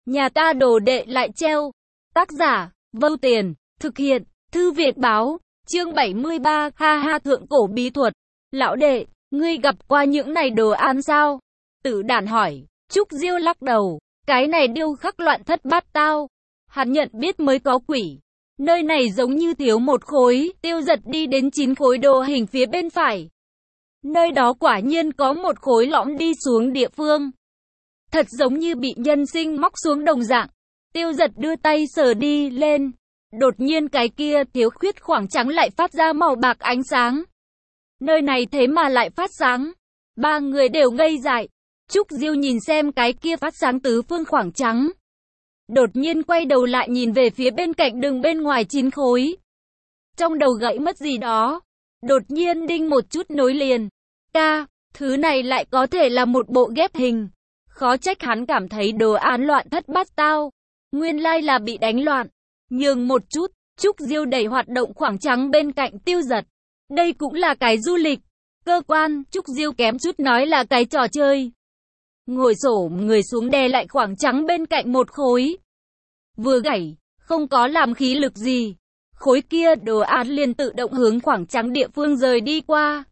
Nhà ta đồ đệ lại treo. Tác giả, Vâu Tiền, thực hiện, Thư Viện Báo, chương 73, ha ha thượng cổ bí thuật. Lão đệ, ngươi gặp qua những này đồ án sao? Tử Đản hỏi. Trúc Diêu lắc đầu, cái này điêu khắc loạn thất bát tao. Hắn nhận biết mới có quỷ. Nơi này giống như thiếu một khối, Tiêu Giật đi đến 9 khối đồ hình phía bên phải. Nơi đó quả nhiên có một khối lõm đi xuống địa phương. Thật giống như bị nhân sinh móc xuống đồng dạng. Tiêu Giật đưa tay sờ đi lên. Đột nhiên cái kia thiếu khuyết khoảng trắng lại phát ra màu bạc ánh sáng. Nơi này thế mà lại phát sáng. Ba người đều ngây dại. Trúc Diêu nhìn xem cái kia phát sáng tứ phương khoảng trắng. Đột nhiên quay đầu lại nhìn về phía bên cạnh đường bên ngoài 9 khối. Trong đầu gãy mất gì đó. Đột nhiên đinh một chút nối liền. Thứ này lại có thể là một bộ ghép hình. Khó trách hắn cảm thấy đồ án loạn thất bát tao. Nguyên lai là bị đánh loạn. Nhường một chút, Trúc Diêu đẩy hoạt động khoảng trắng bên cạnh Tiêu Giật. Đây cũng là cái du lịch. Cơ quan, Trúc Diêu kém chút nói là cái trò chơi. Ngồi xổm người xuống đè lại khoảng trắng bên cạnh một khối. Vừa gãy, không có làm khí lực gì. Khối kia đồ án liền tự động hướng khoảng trắng địa phương rời đi qua.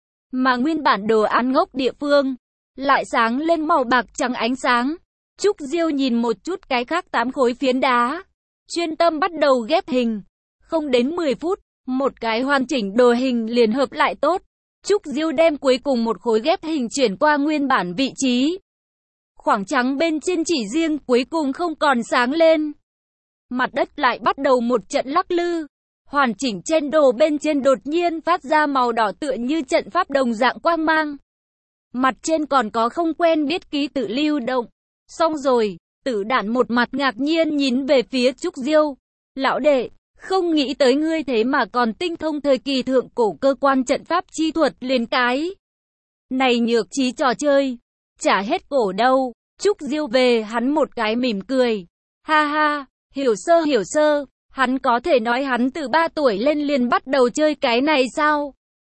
Mà nguyên bản đồ án ngốc địa phương lại sáng lên màu bạc trắng ánh sáng. Trúc Diêu nhìn một chút cái khác 8 khối phiến đá. Chuyên tâm bắt đầu ghép hình. Không đến 10 phút, một cái hoàn chỉnh đồ hình liền hợp lại tốt. Trúc Diêu đem cuối cùng một khối ghép hình chuyển qua nguyên bản vị trí. Khoảng trắng bên trên chỉ riêng cuối cùng không còn sáng lên. Mặt đất lại bắt đầu một trận lắc lư. Hoàn chỉnh trên đồ bên trên đột nhiên phát ra màu đỏ tựa như trận pháp đồng dạng quang mang. Mặt trên còn có không quen biết ký tự lưu động. Xong rồi, Tử Đản một mặt ngạc nhiên nhìn về phía Trúc Diêu. Lão đệ, không nghĩ tới ngươi thế mà còn tinh thông thời kỳ thượng cổ cơ quan trận pháp chi thuật liền cái. Này nhược trí trò chơi, chả hết cổ đâu. Trúc Diêu về hắn một cái mỉm cười. Ha ha, hiểu sơ, hắn có thể nói hắn từ 3 tuổi lên liền bắt đầu chơi cái này sao?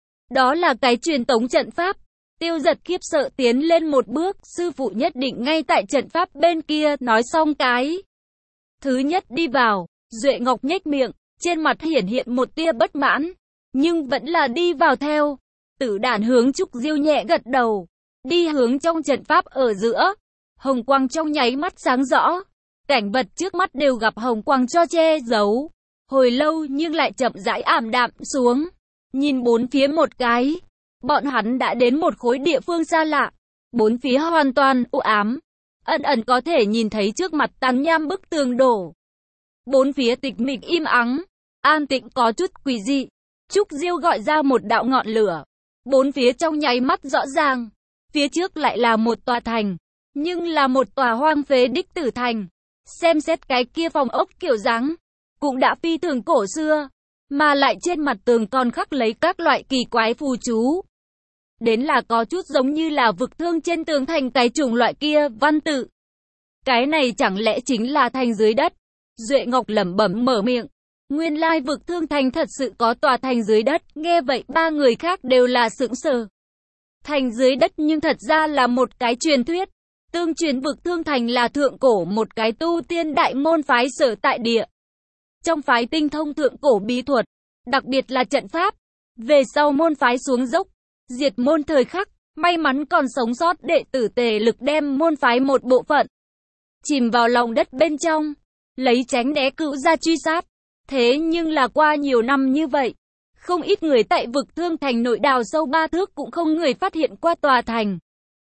Đó là cái truyền tống trận pháp. Tiêu Giật khiếp sợ tiến lên một bước, sư phụ nhất định ngay tại trận pháp bên kia, nói xong cái. Thứ nhất đi vào, Duệ Ngọc nhếch miệng, trên mặt hiển hiện một tia bất mãn, nhưng vẫn là đi vào theo. Tử Đản hướng Trúc Diêu nhẹ gật đầu, đi hướng trong trận pháp ở giữa. Hồng quang trong nháy mắt sáng rõ, cảnh vật trước mắt đều gặp hồng quang cho che giấu. Hồi lâu nhưng lại chậm rãi ảm đạm xuống, nhìn bốn phía một cái. Bọn hắn đã đến một khối địa phương xa lạ, bốn phía hoàn toàn u ám, ẩn ẩn có thể nhìn thấy trước mặt tàn nham bức tường đổ. Bốn phía tịch mịch im ắng, an tĩnh có chút quỷ dị. Trúc Diêu gọi ra một đạo ngọn lửa, bốn phía trong nháy mắt rõ ràng, phía trước lại là một tòa thành, nhưng là một tòa hoang phế đích tử thành. Xem xét cái kia phòng ốc kiểu dáng, cũng đã phi thường cổ xưa, mà lại trên mặt tường còn khắc lấy các loại kỳ quái phù chú. Đến là có chút giống như là vực thương trên tường thành cái chủng loại kia văn tự. Cái này chẳng lẽ chính là thành dưới đất? Duệ Ngọc lẩm bẩm mở miệng. Nguyên lai vực thương thành thật sự có tòa thành dưới đất. Nghe vậy ba người khác đều là sững sờ. Thành dưới đất nhưng thật ra là một cái truyền thuyết. Tương truyền vực thương thành là thượng cổ một cái tu tiên đại môn phái sở tại địa. Trong phái tinh thông thượng cổ bí thuật, đặc biệt là trận pháp. Về sau môn phái xuống dốc, diệt môn thời khắc, may mắn còn sống sót đệ tử tề lực đem môn phái một bộ phận chìm vào lòng đất bên trong, lấy tránh né cựu gia truy sát. Thế nhưng là qua nhiều năm như vậy, không ít người tại vực thương thành nội đào sâu 3 thước cũng không người phát hiện qua tòa thành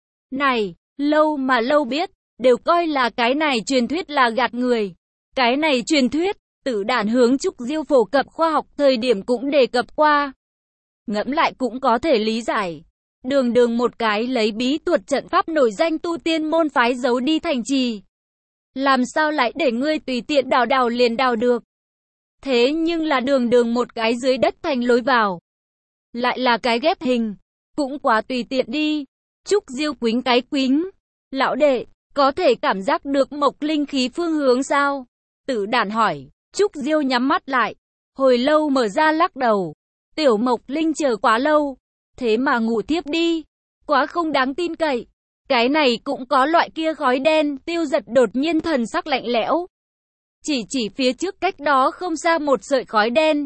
này. Lâu mà lâu biết, đều coi là cái này truyền thuyết là gạt người. Cái này truyền thuyết, Tử Đản hướng Trúc Diêu phổ cập khoa học thời điểm cũng đề cập qua. Ngẫm lại cũng có thể lý giải. Đường một cái lấy bí thuật trận pháp nổi danh tu tiên môn phái giấu đi thành trì. Làm sao lại để ngươi tùy tiện đào liền đào được. Thế nhưng là đường một cái dưới đất thành lối vào. Lại là cái ghép hình. Cũng quá tùy tiện đi. Trúc Diêu quính. Lão đệ, có thể cảm giác được mộc linh khí phương hướng sao? Tử Đản hỏi. Trúc Diêu nhắm mắt lại. Hồi lâu mở ra lắc đầu. Tiểu Mộc Linh chờ quá lâu, thế mà ngủ tiếp đi, quá không đáng tin cậy. Cái này cũng có loại kia khói đen, Tiêu Giật đột nhiên thần sắc lạnh lẽo. Chỉ phía trước cách đó không xa một sợi khói đen.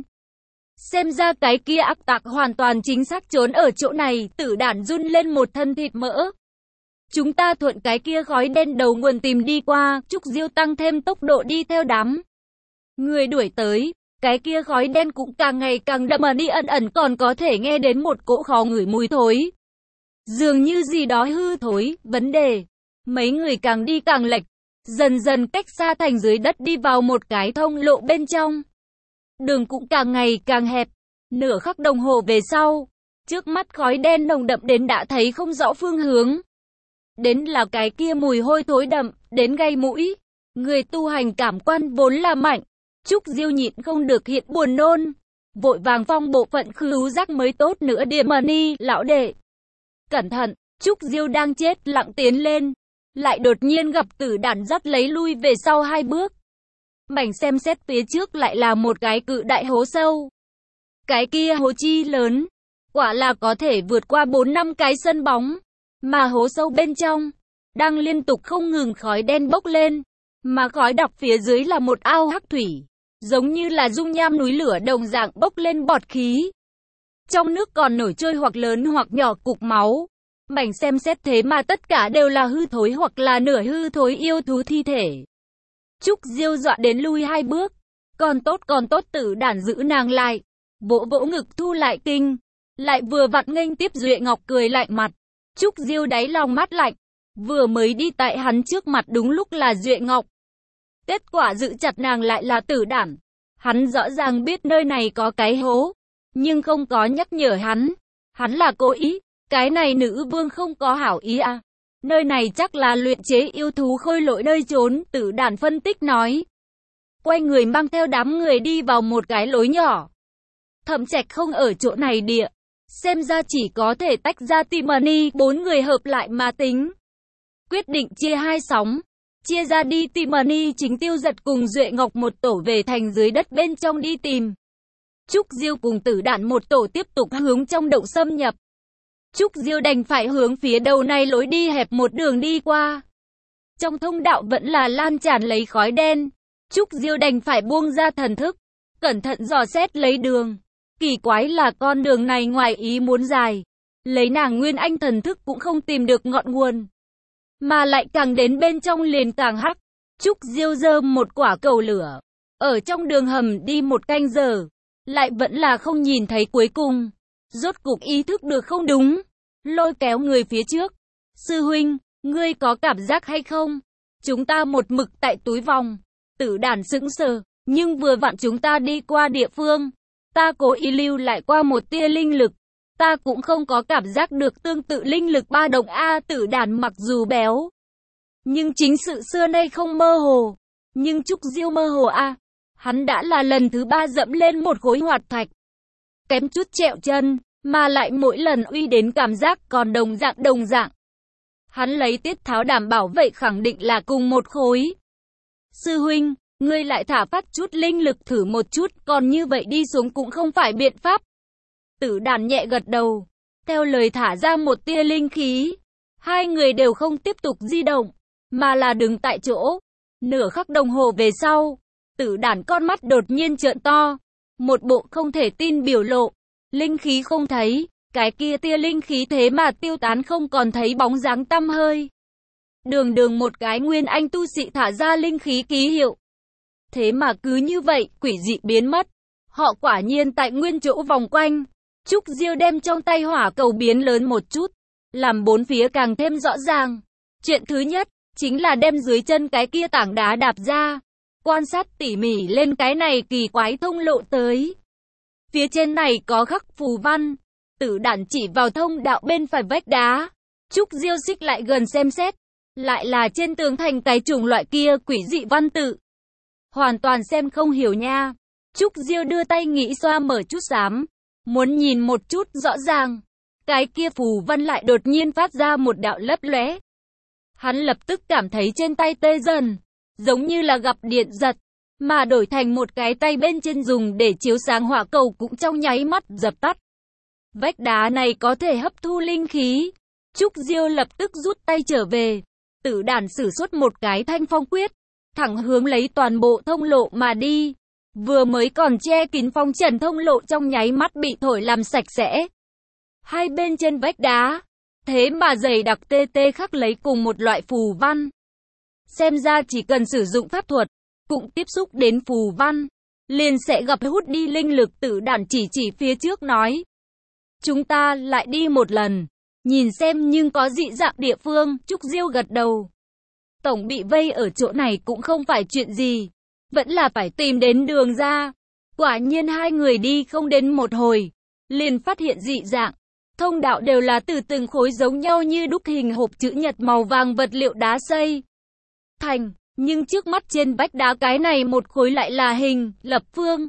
Xem ra cái kia ác tặc hoàn toàn chính xác trốn ở chỗ này, Tử Đản run lên một thân thịt mỡ. Chúng ta thuận cái kia khói đen đầu nguồn tìm đi qua, Trúc Diêu tăng thêm tốc độ đi theo đám người đuổi tới. Cái kia khói đen cũng càng ngày càng đậm đi, ẩn còn có thể nghe đến một cỗ khó ngửi mùi thối. Dường như gì đó hư thối, vấn đề. Mấy người càng đi càng lệch, dần dần cách xa thành dưới đất đi vào một cái thông lộ bên trong. Đường cũng càng ngày càng hẹp, nửa khắc đồng hồ về sau, trước mắt khói đen nồng đậm đến đã thấy không rõ phương hướng. Đến là cái kia mùi hôi thối đậm, đến gây mũi. Người tu hành cảm quan vốn là mạnh, Trúc Diêu nhịn không được hiện buồn nôn. Vội vàng phong bộ phận khứu giác mới tốt nữa điểm ni, lão đệ. Cẩn thận, Trúc Diêu đang chết lặng tiến lên. Lại đột nhiên gặp Tử Đản dắt lấy lui về sau 2 bước. Mảnh xem xét phía trước lại là một cái cự đại hố sâu. Cái kia hố chi lớn, quả là có thể vượt qua 4-5 cái sân bóng. Mà hố sâu bên trong, đang liên tục không ngừng khói đen bốc lên. Mà khói đặc phía dưới là một ao hắc thủy, giống như là dung nham núi lửa đồng dạng bốc lên bọt khí. Trong nước còn nổi trôi hoặc lớn hoặc nhỏ cục máu. Mảnh xem xét thế mà tất cả đều là hư thối hoặc là nửa hư thối yêu thú thi thể. Trúc Diêu dọa đến lui 2 bước. Còn tốt, Tử Đản giữ nàng lại. Vỗ vỗ ngực thu lại kinh. Lại vừa vặn nghênh tiếp Duệ Ngọc cười lạnh mặt. Trúc Diêu đáy lòng mát lạnh. Vừa mới đi tại hắn trước mặt đúng lúc là Duệ Ngọc. Kết quả giữ chặt nàng lại là Tử Đản. Hắn rõ ràng biết nơi này có cái hố, nhưng không có nhắc nhở hắn. Hắn là cố ý. Cái này nữ vương không có hảo ý à. Nơi này chắc là luyện chế yêu thú khôi lỗi nơi trốn, Tử Đản phân tích nói. Quay người mang theo đám người đi vào một cái lối nhỏ. Thẩm Trạch không ở chỗ này địa. Xem ra chỉ có thể tách ra Timony, 4 người hợp lại mà tính. Quyết định chia 2 sóng. Chia ra đi Timony chính Tiêu Giật cùng Duệ Ngọc một tổ về thành dưới đất bên trong đi tìm. Trúc Diêu cùng Tử Đản một tổ tiếp tục hướng trong động xâm nhập. Trúc Diêu đành phải hướng phía đầu này lối đi hẹp một đường đi qua. Trong thông đạo vẫn là lan tràn lấy khói đen. Trúc Diêu đành phải buông ra thần thức, cẩn thận dò xét lấy đường. Kỳ quái là con đường này ngoài ý muốn dài. Lấy nàng Nguyên Anh thần thức cũng không tìm được ngọn nguồn. Mà lại càng đến bên trong liền càng hắc. Trúc Diêu giơ một quả cầu lửa. Ở trong đường hầm đi 1 canh giờ. Lại vẫn là không nhìn thấy cuối cùng. Rốt cục ý thức được không đúng. Lôi kéo người phía trước. Sư huynh, ngươi có cảm giác hay không? Chúng ta một mực tại túi vòng. Tử Đản sững sờ. Nhưng vừa vặn chúng ta đi qua địa phương. Ta cố ý lưu lại qua một tia linh lực. Ta cũng không có cảm giác được tương tự linh lực ba động A. Tử Đản mặc dù béo, nhưng chính sự xưa nay không mơ hồ. Nhưng Trúc Diêu mơ hồ A. Hắn đã là lần thứ 3 dẫm lên một khối hoạt thạch. Kém chút trẹo chân, mà lại mỗi lần uy đến cảm giác còn đồng dạng. Hắn lấy tiết tháo đảm bảo vậy khẳng định là cùng một khối. Sư huynh, ngươi lại thả phát chút linh lực thử một chút, còn như vậy đi xuống cũng không phải biện pháp. Tử Đản nhẹ gật đầu, theo lời thả ra một tia linh khí. 2 người đều không tiếp tục di động, mà là đứng tại chỗ. Nửa khắc đồng hồ về sau, Tử Đản con mắt đột nhiên trợn to, một bộ không thể tin biểu lộ. Linh khí không thấy, cái kia tia linh khí thế mà tiêu tán không còn thấy bóng dáng tăm hơi. Đường một cái Nguyên Anh tu sĩ thả ra linh khí ký hiệu. Thế mà cứ như vậy, quỷ dị biến mất. Họ quả nhiên tại nguyên chỗ vòng quanh. Trúc Diêu đem trong tay hỏa cầu biến lớn một chút, làm 4 phía càng thêm rõ ràng. Chuyện thứ nhất, chính là đem dưới chân cái kia tảng đá đạp ra. Quan sát tỉ mỉ lên cái này kỳ quái thông lộ tới. Phía trên này có khắc phù văn. Tử Đản chỉ vào thông đạo bên phải vách đá. Trúc Diêu xích lại gần xem xét. Lại là trên tường thành cái chủng loại kia quỷ dị văn tự. Hoàn toàn xem không hiểu nha. Trúc Diêu đưa tay nghĩ xoa mở chút xám. Muốn nhìn một chút rõ ràng. Cái kia phù văn lại đột nhiên phát ra một đạo lấp lóe. Hắn lập tức cảm thấy trên tay tê dần. Giống như là gặp điện giật. Mà đổi thành một cái tay bên trên dùng để chiếu sáng hỏa cầu cũng trong nháy mắt dập tắt. Vách đá này có thể hấp thu linh khí. Trúc Diêu lập tức rút tay trở về. Tử Đản sử xuất một cái Thanh Phong quyết, thẳng hướng lấy toàn bộ thông lộ mà đi. Vừa mới còn che kín phong trần thông lộ trong nháy mắt bị thổi làm sạch sẽ. Hai bên trên vách đá, thế mà dày đặc tê tê khắc lấy cùng một loại phù văn. Xem ra chỉ cần sử dụng pháp thuật, cũng tiếp xúc đến phù văn, liền sẽ gặp hút đi linh lực. Tử Đản chỉ phía trước nói. Chúng ta lại đi một lần, nhìn xem nhưng có dị dạng địa phương. Trúc Diêu gật đầu. Tổng bị vây ở chỗ này cũng không phải chuyện gì, vẫn là phải tìm đến đường ra. Quả nhiên hai người đi không đến một hồi, liền phát hiện dị dạng. Thông đạo đều là từ từng khối giống nhau như đúc hình hộp chữ nhật màu vàng vật liệu đá xây thành, nhưng trước mắt trên vách đá cái này một khối lại là hình lập phương.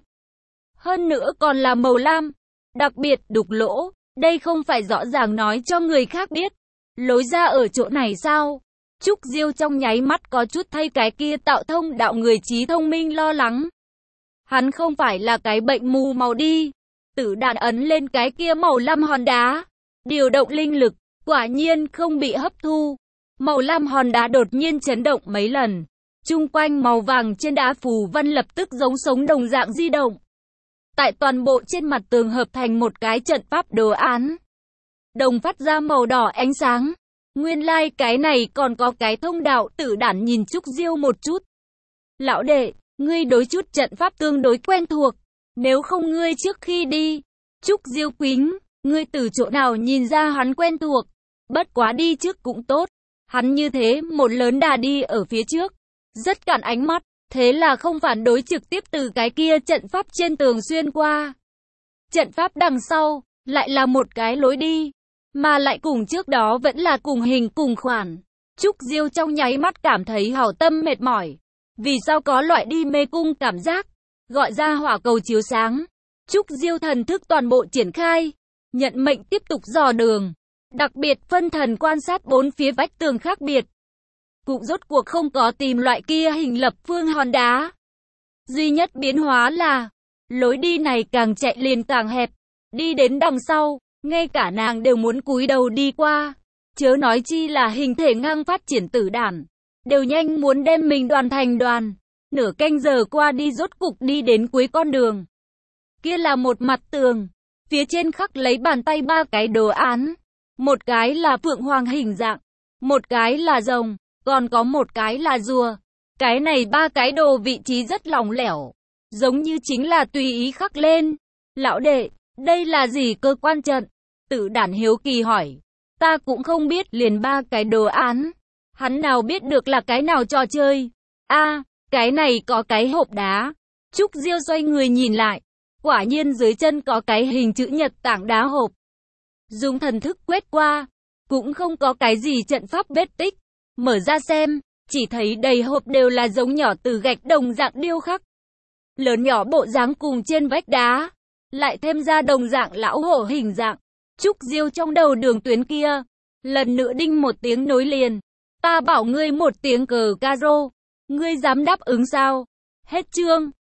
Hơn nữa còn là màu lam, đặc biệt đục lỗ, đây không phải rõ ràng nói cho người khác biết. Lối ra ở chỗ này sao? Trúc Diêu trong nháy mắt có chút thay cái kia tạo thông đạo người trí thông minh lo lắng. Hắn không phải là cái bệnh mù màu đi. Tử Đản ấn lên cái kia màu lam hòn đá, điều động linh lực, quả nhiên không bị hấp thu. Màu lam hòn đá đột nhiên chấn động mấy lần. Chung quanh màu vàng trên đá phù văn lập tức giống sống đồng dạng di động. Tại toàn bộ trên mặt tường hợp thành một cái trận pháp đồ án. Đồng phát ra màu đỏ ánh sáng. Nguyên lai cái này còn có cái thông đạo. Tử Đản nhìn Trúc Diêu một chút. Lão đệ, ngươi đối chút trận pháp tương đối quen thuộc. Nếu không ngươi trước khi đi. Trúc Diêu quính, ngươi từ chỗ nào nhìn ra hắn quen thuộc. Bất quá đi trước cũng tốt. Hắn như thế một lớn đà đi ở phía trước. Rất cản ánh mắt. Thế là không phản đối trực tiếp từ cái kia trận pháp trên tường xuyên qua. Trận pháp đằng sau, lại là một cái lối đi. Mà lại cùng trước đó vẫn là cùng hình cùng khoản. Trúc Diêu trong nháy mắt cảm thấy hảo tâm mệt mỏi. Vì sao có loại đi mê cung cảm giác. Gọi ra hỏa cầu chiếu sáng. Trúc Diêu thần thức toàn bộ triển khai. Nhận mệnh tiếp tục dò đường. Đặc biệt phân thần quan sát bốn phía vách tường khác biệt. Cũng rốt cuộc không có tìm loại kia hình lập phương hòn đá. Duy nhất biến hóa là, lối đi này càng chạy liền càng hẹp. Đi đến đằng sau, ngay cả nàng đều muốn cúi đầu đi qua. Chớ nói chi là hình thể ngang phát triển. Tử Đản đều nhanh muốn đem mình đoàn thành đoàn. Nửa canh giờ qua đi rốt cục đi đến cuối con đường. Kia là một mặt tường, phía trên khắc lấy bàn tay ba cái đồ án. Một cái là phượng hoàng hình dạng, một cái là rồng, còn có một cái là rùa. Cái này ba cái đồ vị trí rất lỏng lẻo, giống như chính là tùy ý khắc lên. Lão đệ, đây là gì cơ quan trận? Tử Đản hiếu kỳ hỏi. Ta cũng không biết, liền ba cái đồ án. Hắn nào biết được là cái nào trò chơi? A, cái này có cái hộp đá. Trúc Diêu xoay người nhìn lại. Quả nhiên dưới chân có cái hình chữ nhật tảng đá hộp. Dùng thần thức quét qua, cũng không có cái gì trận pháp vết tích. Mở ra xem, chỉ thấy đầy hộp đều là giống nhỏ từ gạch đồng dạng điêu khắc. Lớn nhỏ bộ dáng cùng trên vách đá, lại thêm ra đồng dạng lão hổ hình dạng. Trúc Diêu trong đầu đường tuyến kia, lần nữa đinh một tiếng nối liền. Ta bảo ngươi một tiếng cờ caro, ngươi dám đáp ứng sao? Hết chương.